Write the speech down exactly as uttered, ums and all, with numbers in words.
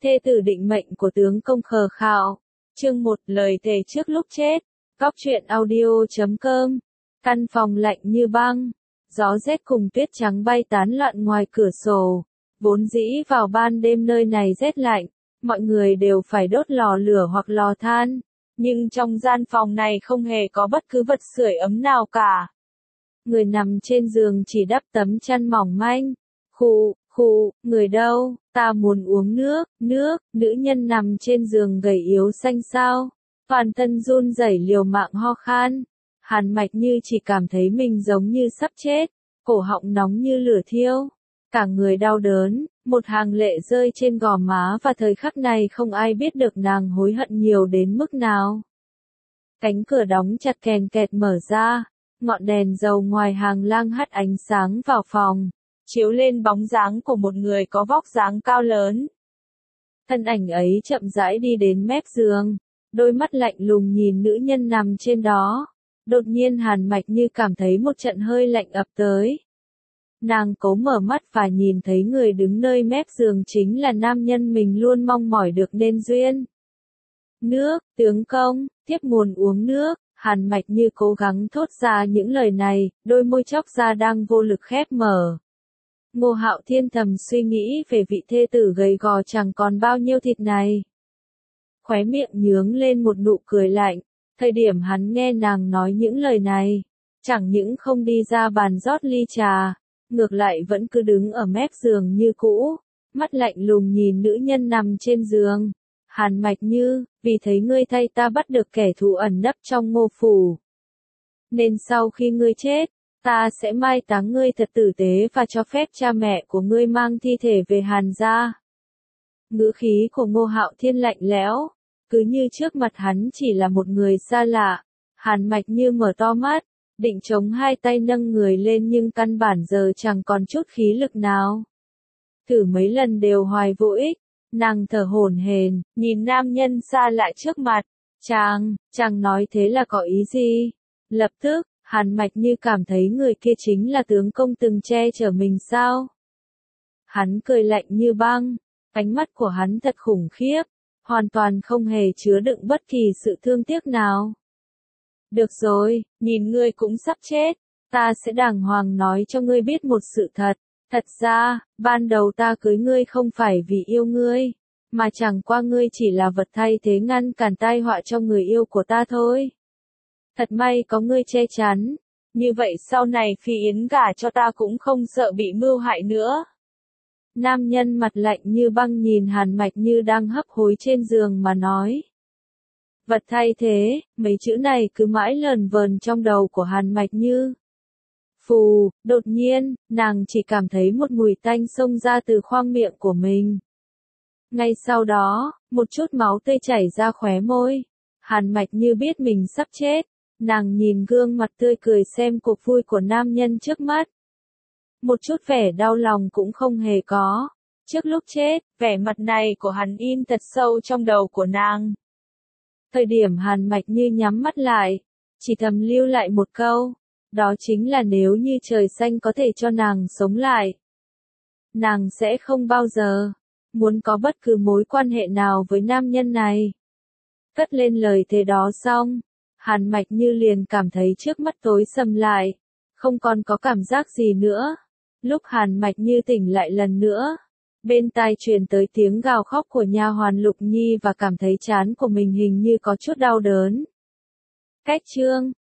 Thê tử định mệnh của tướng công khờ khạo. Chương một, lời thề trước lúc chết. Góc truyện audio chấm com. Căn phòng lạnh như băng. Gió rét cùng tuyết trắng bay tán loạn ngoài cửa sổ. Vốn dĩ vào ban đêm nơi này rét lạnh, mọi người đều phải đốt lò lửa hoặc lò than. Nhưng trong gian phòng này không hề có bất cứ vật sưởi ấm nào cả. Người nằm trên giường chỉ đắp tấm chăn mỏng manh. Khụ, khụ, người đâu, ta muốn uống nước, nước, nữ nhân nằm trên giường gầy yếu xanh xao. Toàn thân run rẩy liều mạng ho khan. Hàn Mạch Như chỉ cảm thấy mình giống như sắp chết, cổ họng nóng như lửa thiêu. Cả người đau đớn, một hàng lệ rơi trên gò má và thời khắc này không ai biết được nàng hối hận nhiều đến mức nào. Cánh cửa đóng chặt kèn kẹt mở ra, ngọn đèn dầu ngoài hàng lang hắt ánh sáng vào phòng, chiếu lên bóng dáng của một người có vóc dáng cao lớn. Thân ảnh ấy chậm rãi đi đến mép giường, đôi mắt lạnh lùng nhìn nữ nhân nằm trên đó. Đột nhiên Hàn Mạch Như cảm thấy một trận hơi lạnh ập tới. Nàng cố mở mắt và nhìn thấy người đứng nơi mép giường chính là nam nhân mình luôn mong mỏi được nên duyên. Nước, tướng công, tiếp muốn uống nước. Hàn Mạch Như cố gắng thốt ra những lời này, đôi môi chóc ra đang vô lực khép mở. Ngô Hạo Thiên thầm suy nghĩ về vị thê tử gầy gò chẳng còn bao nhiêu thịt này. Khóe miệng nhướng lên một nụ cười lạnh, thời điểm hắn nghe nàng nói những lời này, chẳng những không đi ra bàn rót ly trà, ngược lại vẫn cứ đứng ở mép giường như cũ, mắt lạnh lùng nhìn nữ nhân nằm trên giường. Hàn Mạch Như, vì thấy ngươi thay ta bắt được kẻ thù ẩn nấp trong Ngô phủ, nên sau khi ngươi chết, ta sẽ mai táng ngươi thật tử tế và cho phép cha mẹ của ngươi mang thi thể về Hàn gia. Ngữ khí của Ngô Hạo Thiên lạnh lẽo, cứ như trước mặt hắn chỉ là một người xa lạ. Hàn Mạch Như mở to mắt, định chống hai tay nâng người lên nhưng căn bản giờ chẳng còn chút khí lực nào. Thử mấy lần đều hoài vô ích, nàng thở hổn hển, nhìn nam nhân xa lạ trước mặt. Chàng, chàng nói thế là có ý gì? Lập tức, Hàn Mạch Như cảm thấy người kia chính là tướng công từng che chở mình sao? Hắn cười lạnh như băng, ánh mắt của hắn thật khủng khiếp, hoàn toàn không hề chứa đựng bất kỳ sự thương tiếc nào. Được rồi, nhìn ngươi cũng sắp chết, ta sẽ đàng hoàng nói cho ngươi biết một sự thật. Thật ra, ban đầu ta cưới ngươi không phải vì yêu ngươi, mà chẳng qua ngươi chỉ là vật thay thế ngăn cản tai họa cho người yêu của ta thôi. Thật may có ngươi che chắn, như vậy sau này Phi Yến gả cho ta cũng không sợ bị mưu hại nữa. Nam nhân mặt lạnh như băng nhìn Hàn Mạch Như đang hấp hối trên giường mà nói. Vật thay thế, mấy chữ này cứ mãi lờn vờn trong đầu của Hàn Mạch Như. Phù, đột nhiên, nàng chỉ cảm thấy một mùi tanh xông ra từ khoang miệng của mình. Ngay sau đó, một chút máu tươi chảy ra khóe môi. Hàn Mạch Như biết mình sắp chết, nàng nhìn gương mặt tươi cười xem cuộc vui của nam nhân trước mắt. Một chút vẻ đau lòng cũng không hề có. Trước lúc chết, vẻ mặt này của hắn in thật sâu trong đầu của nàng. Thời điểm Hàn Mạch Như nhắm mắt lại, chỉ thầm lưu lại một câu. Đó chính là nếu như trời xanh có thể cho nàng sống lại, nàng sẽ không bao giờ muốn có bất cứ mối quan hệ nào với nam nhân này. Cất lên lời thề đó xong, Hàn Mạch Như liền cảm thấy trước mắt tối sầm lại, không còn có cảm giác gì nữa. Lúc Hàn Mạch Như tỉnh lại lần nữa, bên tai truyền tới tiếng gào khóc của nha hoàn Lục Nhi và cảm thấy trán của mình hình như có chút đau đớn. Cách chương